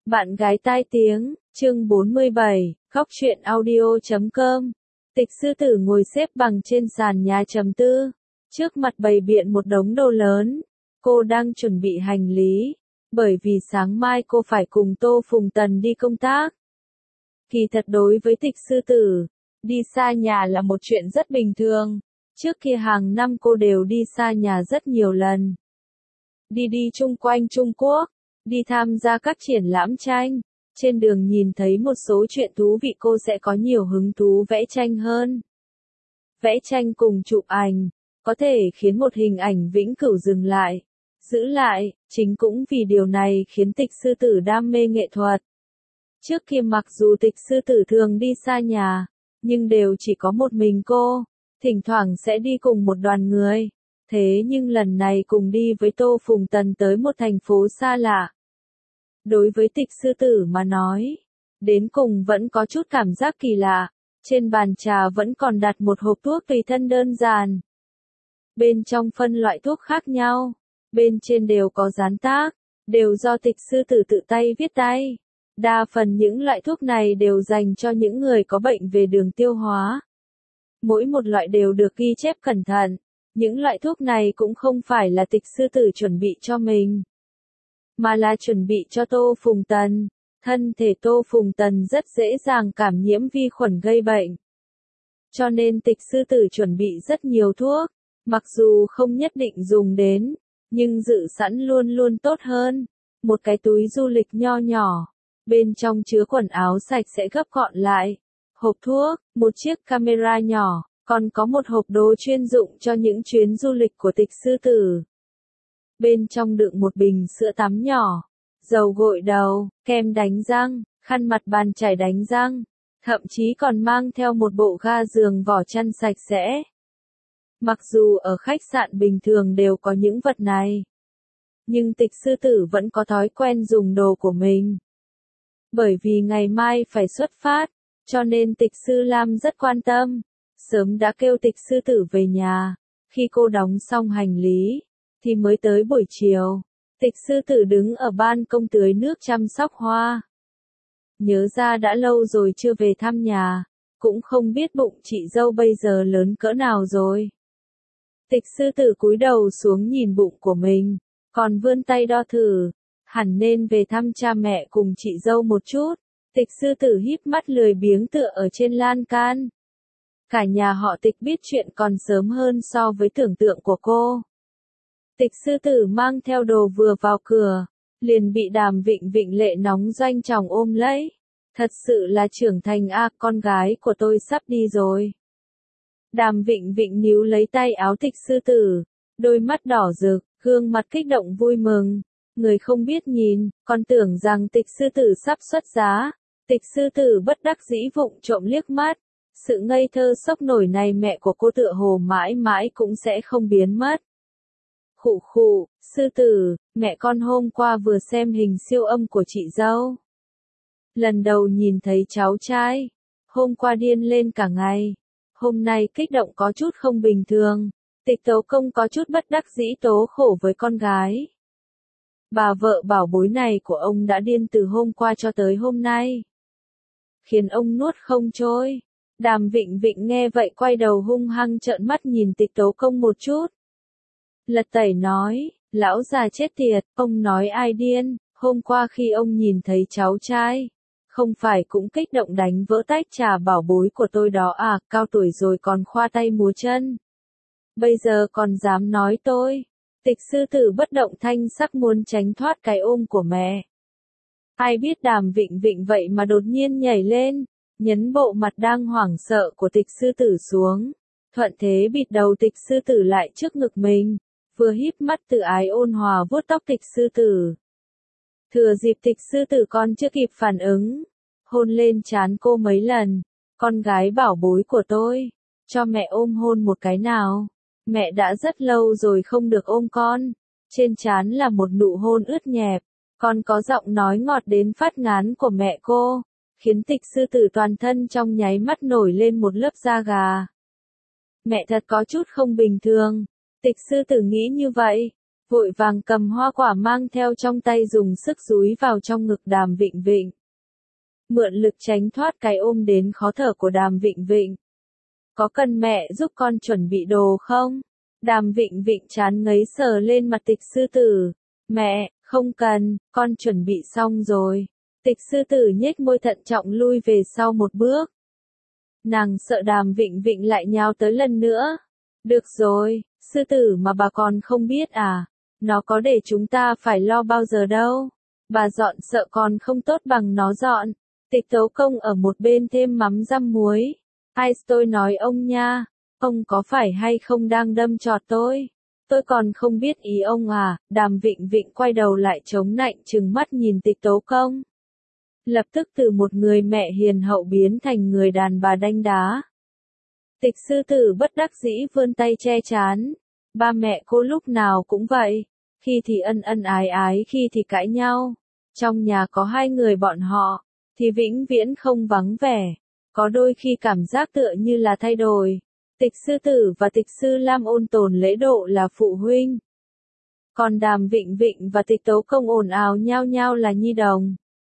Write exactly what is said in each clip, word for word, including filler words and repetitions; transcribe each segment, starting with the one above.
Bạn gái tai tiếng, chương bốn mươi bảy, khóc chuyện audio chấm com. Tịch sư tử ngồi xếp bằng trên sàn nhà trầm tư. Trước mặt bày biện một đống đồ lớn. Cô đang chuẩn bị hành lý. Bởi vì sáng mai cô phải cùng Tô Phùng Tần đi công tác. Kỳ thật đối với tịch sư tử, đi xa nhà là một chuyện rất bình thường. Trước kia hàng năm cô đều đi xa nhà rất nhiều lần. Đi đi chung quanh Trung Quốc. Đi tham gia các triển lãm tranh, trên đường nhìn thấy một số chuyện thú vị cô sẽ có nhiều hứng thú vẽ tranh hơn. Vẽ tranh cùng chụp ảnh, có thể khiến một hình ảnh vĩnh cửu dừng lại, giữ lại, chính cũng vì điều này khiến tịch sư tử đam mê nghệ thuật. Trước kia mặc dù tịch sư tử thường đi xa nhà, nhưng đều chỉ có một mình cô, thỉnh thoảng sẽ đi cùng một đoàn người. Thế nhưng lần này cùng đi với Tô Phùng Tần tới một thành phố xa lạ. Đối với tịch sư tử mà nói, đến cùng vẫn có chút cảm giác kỳ lạ, trên bàn trà vẫn còn đặt một hộp thuốc tùy thân đơn giản. Bên trong phân loại thuốc khác nhau, bên trên đều có dán tác, đều do tịch sư tử tự tay viết tay. Đa phần những loại thuốc này đều dành cho những người có bệnh về đường tiêu hóa. Mỗi một loại đều được ghi chép cẩn thận, những loại thuốc này cũng không phải là tịch sư tử chuẩn bị cho mình, mà là chuẩn bị cho Tô Phùng Tần. Thân thể Tô Phùng Tần rất dễ dàng cảm nhiễm vi khuẩn gây bệnh. Cho nên tịch sư tử chuẩn bị rất nhiều thuốc, mặc dù không nhất định dùng đến, nhưng dự sẵn luôn luôn tốt hơn. Một cái túi du lịch nho nhỏ, bên trong chứa quần áo sạch sẽ gấp gọn lại, hộp thuốc, một chiếc camera nhỏ, còn có một hộp đồ chuyên dụng cho những chuyến du lịch của tịch sư tử. Bên trong đựng một bình sữa tắm nhỏ, dầu gội đầu, kem đánh răng, khăn mặt bàn chải đánh răng, thậm chí còn mang theo một bộ ga giường vỏ chăn sạch sẽ. Mặc dù ở khách sạn bình thường đều có những vật này, nhưng tịch sư tử vẫn có thói quen dùng đồ của mình. Bởi vì ngày mai phải xuất phát, cho nên tịch sư Lam rất quan tâm, sớm đã kêu tịch sư tử về nhà. Khi cô đóng xong hành lý, thì mới tới buổi chiều, tịch sư tử đứng ở ban công tưới nước chăm sóc hoa. Nhớ ra đã lâu rồi chưa về thăm nhà, cũng không biết bụng chị dâu bây giờ lớn cỡ nào rồi. Tịch sư tử cúi đầu xuống nhìn bụng của mình, còn vươn tay đo thử, hẳn nên về thăm cha mẹ cùng chị dâu một chút. Tịch sư tử híp mắt lười biếng tựa ở trên lan can. Cả nhà họ tịch biết chuyện còn sớm hơn so với tưởng tượng của cô. Tịch sư tử mang theo đồ vừa vào cửa, liền bị Đàm Vịnh Vịnh lệ nóng doanh tròng ôm lấy. Thật sự là trưởng thành a, con gái của tôi sắp đi rồi. Đàm Vịnh Vịnh níu lấy tay áo tịch sư tử, đôi mắt đỏ rực, gương mặt kích động vui mừng. Người không biết nhìn, còn tưởng rằng tịch sư tử sắp xuất giá. Tịch sư tử bất đắc dĩ vụng trộm liếc mắt. Sự ngây thơ sốc nổi này mẹ của cô tựa hồ mãi mãi cũng sẽ không biến mất. Khụ khụ, sư tử, mẹ con hôm qua vừa xem hình siêu âm của chị dâu. Lần đầu nhìn thấy cháu trai, hôm qua điên lên cả ngày, hôm nay kích động có chút không bình thường. Tịch tấu công có chút bất đắc dĩ tố khổ với con gái. Bà vợ bảo bối này của ông đã điên từ hôm qua cho tới hôm nay, khiến ông nuốt không trôi. Đàm Vịnh Vịnh nghe vậy quay đầu hung hăng trợn mắt nhìn tịch tấu công một chút. Lật tẩy nói, lão già chết tiệt, ông nói ai điên, hôm qua khi ông nhìn thấy cháu trai, không phải cũng kích động đánh vỡ tách trà bảo bối của tôi đó à, cao tuổi rồi còn khoa tay múa chân. Bây giờ còn dám nói tôi. Tịch sư tử bất động thanh sắc muốn tránh thoát cái ôm của mẹ. Ai biết Đàm Vịnh Vịnh vậy mà đột nhiên nhảy lên, nhấn bộ mặt đang hoảng sợ của tịch sư tử xuống, thuận thế bịt đầu tịch sư tử lại trước ngực mình, vừa híp mắt tự ái ôn hòa vuốt tóc tịch sư tử. Thừa dịp tịch sư tử còn chưa kịp phản ứng, hôn lên trán cô mấy lần. Con gái bảo bối của tôi, cho mẹ ôm hôn một cái nào. Mẹ đã rất lâu rồi không được ôm con. Trên trán là một nụ hôn ướt nhẹp, còn có giọng nói ngọt đến phát ngán của mẹ cô, khiến tịch sư tử toàn thân trong nháy mắt nổi lên một lớp da gà. Mẹ thật có chút không bình thường, tịch sư tử nghĩ như vậy. vội vàng cầm hoa quả mang theo trong tay dùng sức dúi vào trong ngực Đàm Vịnh Vịnh. Mượn lực tránh thoát cái ôm đến khó thở của Đàm Vịnh Vịnh. Có cần mẹ giúp con chuẩn bị đồ không? Đàm Vịnh Vịnh chán ngấy sờ lên mặt Tịch Sư Tử. Mẹ, không cần, con chuẩn bị xong rồi. Tịch Sư Tử nhếch môi thận trọng lui về sau một bước. Nàng sợ Đàm Vịnh Vịnh lại nhào tới lần nữa. Được rồi, sư tử mà bà còn không biết à? Nó có để chúng ta phải lo bao giờ đâu. Bà dọn sợ còn không tốt bằng nó dọn. Tịch Tấu Công ở một bên thêm mắm răm muối. Ai tôi nói ông nha, ông có phải hay không đang đâm chọt tôi? Tôi còn không biết ý ông à? Đàm Vịnh Vịnh quay đầu lại chống nạnh trừng mắt nhìn Tịch Tấu Công. Lập tức từ một người mẹ hiền hậu biến thành người đàn bà đanh đá. Tịch Sư Tử bất đắc dĩ vươn tay che chán. Ba mẹ cô lúc nào cũng vậy, khi thì ân ân ái ái khi thì cãi nhau. Trong nhà có hai người bọn họ, thì vĩnh viễn không vắng vẻ. Có đôi khi cảm giác tựa như là thay đổi. Tịch Sư Tử và Tịch Sư Lam ôn tồn lễ độ là phụ huynh. Còn Đàm Vịnh Vịnh và Tịch Tấu Công ồn ào nhao nhao là nhi đồng.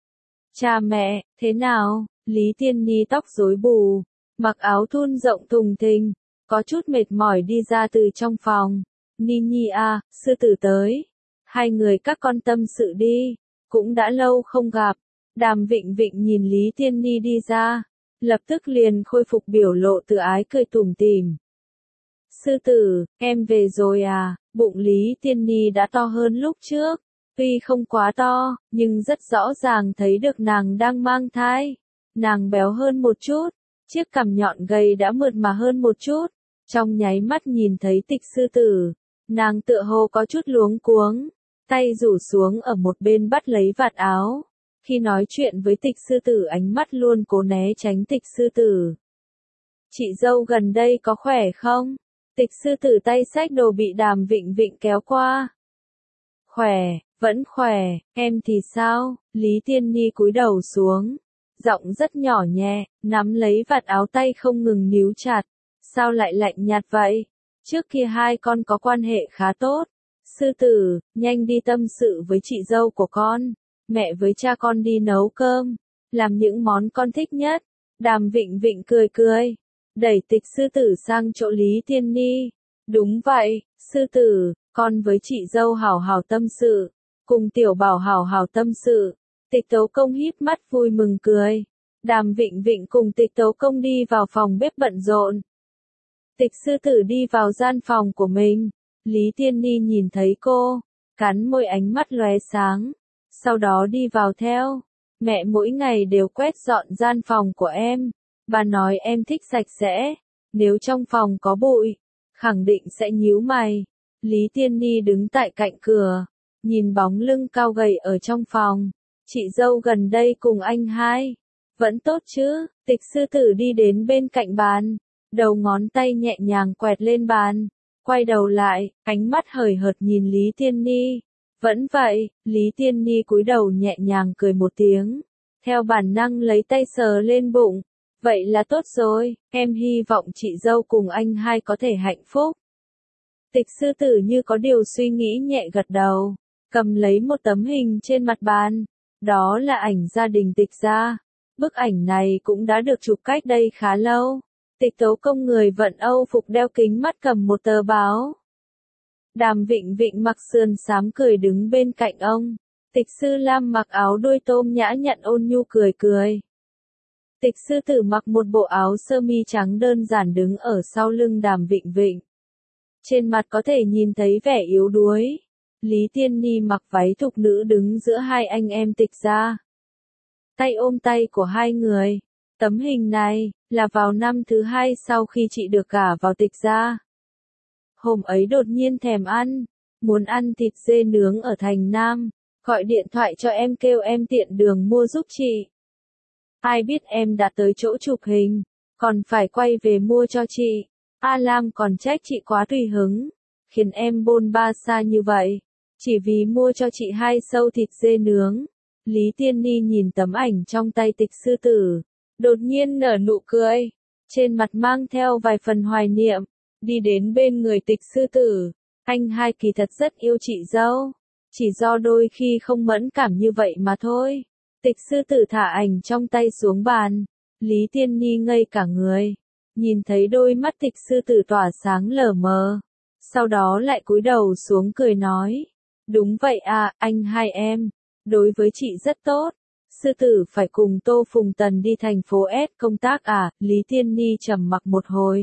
Cha mẹ, thế nào? Lý Tiên Ni tóc rối bù, mặc áo thun rộng thùng thình, có chút mệt mỏi đi ra từ trong phòng. Ni Nhi à, sư tử tới. Hai người các con tâm sự đi, cũng đã lâu không gặp. Đàm Vịnh Vịnh nhìn Lý Tiên Ni đi ra, lập tức liền khôi phục biểu lộ tự ái cười tủm tỉm. Sư tử, em về rồi à? Bụng Lý Tiên Ni đã to hơn lúc trước. Tuy không quá to, nhưng rất rõ ràng thấy được nàng đang mang thai. Nàng béo hơn một chút, chiếc cằm nhọn gầy đã mượt mà hơn một chút. Trong nháy mắt nhìn thấy Tịch Sư Tử, nàng tựa hồ có chút luống cuống, tay rủ xuống ở một bên bắt lấy vạt áo. Khi nói chuyện với Tịch Sư Tử ánh mắt luôn cố né tránh Tịch Sư Tử. Chị dâu gần đây có khỏe không? Tịch Sư Tử tay xách đồ bị Đàm Vịnh Vịnh kéo qua. Khỏe, vẫn khỏe, em thì sao? Lý Tiên Ni cúi đầu xuống, giọng rất nhỏ nhẹ, nắm lấy vạt áo tay không ngừng níu chặt. Sao lại lạnh nhạt vậy? Trước kia hai con có quan hệ khá tốt. Sư tử, nhanh đi tâm sự với chị dâu của con. Mẹ với cha con đi nấu cơm, làm những món con thích nhất. Đàm Vịnh Vịnh cười cười, đẩy Tịch Sư Tử sang chỗ Lý Tiên Ni. Đúng vậy, sư tử, con với chị dâu hảo hảo tâm sự, cùng tiểu bảo hảo hảo tâm sự. Tịch Tấu Công híp mắt vui mừng cười. Đàm Vịnh Vịnh cùng Tịch Tấu Công đi vào phòng bếp bận rộn. Tịch Sư Tử đi vào gian phòng của mình. Lý Tiên Ni nhìn thấy cô, cắn môi ánh mắt lóe sáng. Sau đó đi vào theo. Mẹ mỗi ngày đều quét dọn gian phòng của em. Bà nói em thích sạch sẽ. Nếu trong phòng có bụi, khẳng định sẽ nhíu mày. Lý Tiên Ni đứng tại cạnh cửa, nhìn bóng lưng cao gầy ở trong phòng. Chị dâu gần đây cùng anh hai, vẫn tốt chứ? Tịch Sư Tử đi đến bên cạnh bàn, đầu ngón tay nhẹ nhàng quẹt lên bàn, quay đầu lại, ánh mắt hời hợt nhìn Lý Tiên Ni. Vẫn vậy, Lý Tiên Ni cúi đầu nhẹ nhàng cười một tiếng, theo bản năng lấy tay sờ lên bụng. Vậy là tốt rồi, em hy vọng chị dâu cùng anh hai có thể hạnh phúc. Tịch Sư Tử như có điều suy nghĩ nhẹ gật đầu, cầm lấy một tấm hình trên mặt bàn. Đó là ảnh gia đình Tịch gia. Bức ảnh này cũng đã được chụp cách đây khá lâu. Tịch Tấu Công người vận Âu phục đeo kính mắt cầm một tờ báo. Đàm Vịnh Vịnh mặc sườn xám cười đứng bên cạnh ông. Tịch Sư Lam mặc áo đuôi tôm nhã nhặn ôn nhu cười cười. Tịch Sư Tử mặc một bộ áo sơ mi trắng đơn giản đứng ở sau lưng Đàm Vịnh Vịnh. Trên mặt có thể nhìn thấy vẻ yếu đuối. Lý Tiên Ni mặc váy thục nữ đứng giữa hai anh em Tịch gia. Tay ôm tay của hai người. Tấm hình này, là vào năm thứ hai sau khi chị được gả vào Tịch gia. Hôm ấy đột nhiên thèm ăn, muốn ăn thịt dê nướng ở thành Nam, gọi điện thoại cho em kêu em tiện đường mua giúp chị. Ai biết em đã tới chỗ chụp hình, còn phải quay về mua cho chị. A Lam còn trách chị quá tùy hứng, khiến em bôn ba xa như vậy, chỉ vì mua cho chị hai sâu thịt dê nướng. Lý Tiên Ni nhìn tấm ảnh trong tay Tịch Sư Tử, đột nhiên nở nụ cười, trên mặt mang theo vài phần hoài niệm, đi đến bên người Tịch Sư Tử, Anh hai kỳ thật rất yêu chị dâu. Chỉ do đôi khi không mẫn cảm như vậy mà thôi. Tịch sư tử thả ảnh trong tay xuống bàn. Lý Tiên Ni ngây cả người. Nhìn thấy đôi mắt tịch sư tử tỏa sáng lờ mờ. Sau đó lại cúi đầu xuống cười nói. Đúng vậy à, anh hai em. Đối với chị rất tốt. Sư tử phải cùng Tô Phùng Tần đi thành phố S công tác à, Lý Tiên Ni trầm mặc một hồi.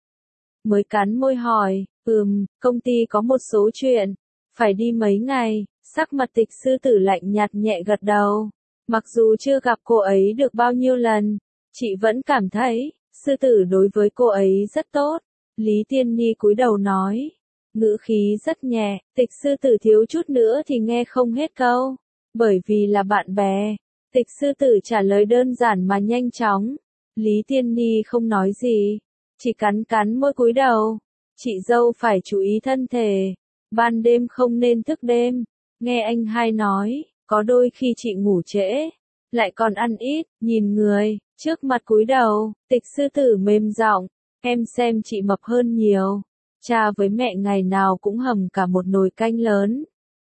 Mới cắn môi hỏi, ừm, công ty có một số chuyện. Phải đi mấy ngày, sắc mặt tịch sư tử lạnh nhạt nhẹ gật đầu. Mặc dù chưa gặp cô ấy được bao nhiêu lần, chị vẫn cảm thấy, sư tử đối với cô ấy rất tốt. Lý Tiên Ni cúi đầu nói, ngữ khí rất nhẹ, tịch sư tử thiếu chút nữa thì nghe không hết câu. Bởi vì là bạn bè, tịch sư tử trả lời đơn giản mà nhanh chóng. Lý Tiên Ni không nói gì, chỉ cắn cắn môi cúi đầu. Chị dâu phải chú ý thân thể, ban đêm không nên thức đêm. Nghe anh hai nói, có đôi khi chị ngủ trễ, lại còn ăn ít, nhìn người, trước mặt cúi đầu, tịch sư tử mềm giọng, em xem chị mập hơn nhiều. Cha với mẹ ngày nào cũng hầm cả một nồi canh lớn.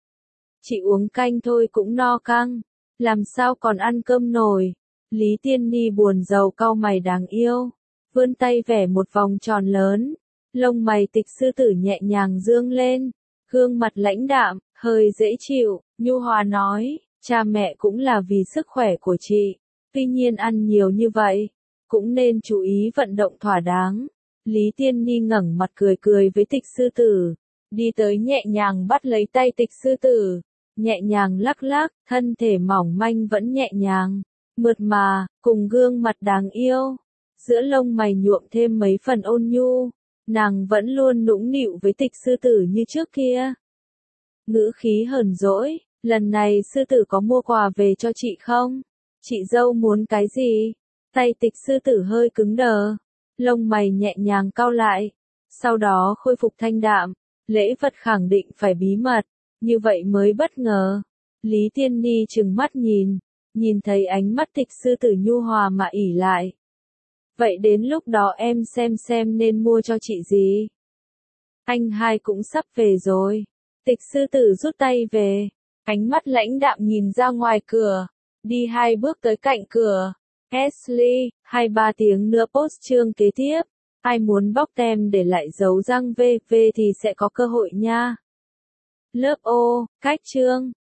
Chị uống canh thôi cũng no căng, làm sao còn ăn cơm nổi. Lý Tiên Ni buồn rầu cau mày đáng yêu, vươn tay vẽ một vòng tròn lớn, lông mày tịch sư tử nhẹ nhàng dương lên, gương mặt lãnh đạm, hơi dễ chịu, nhu hòa nói, cha mẹ cũng là vì sức khỏe của chị, tuy nhiên ăn nhiều như vậy, cũng nên chú ý vận động thỏa đáng. Lý Tiên Ni ngẩng mặt cười cười với tịch sư tử, đi tới nhẹ nhàng bắt lấy tay tịch sư tử, nhẹ nhàng lắc lắc, thân thể mỏng manh vẫn nhẹ nhàng, mượt mà, cùng gương mặt đáng yêu, giữa lông mày nhuộm thêm mấy phần ôn nhu, nàng vẫn luôn nũng nịu với tịch sư tử như trước kia. Ngữ khí hờn dỗi, lần này sư tử có mua quà về cho chị không? Chị dâu muốn cái gì? Tay tịch sư tử hơi cứng đờ, lông mày nhẹ nhàng cau lại, sau đó khôi phục thanh đạm, lễ vật khẳng định phải bí mật, như vậy mới bất ngờ. Lý Tiên Ni trừng mắt nhìn, nhìn thấy ánh mắt tịch sư tử nhu hòa mà ỉ lại. Vậy đến lúc đó em xem xem nên mua cho chị gì. Anh hai cũng sắp về rồi. Tịch sư tử rút tay về, ánh mắt lãnh đạm nhìn ra ngoài cửa, đi hai bước tới cạnh cửa. Ashley, hai ba tiếng nữa post chương kế tiếp. Ai muốn bóc tem để lại dấu răng vê vê thì sẽ có cơ hội nha. Lớp O, cách chương.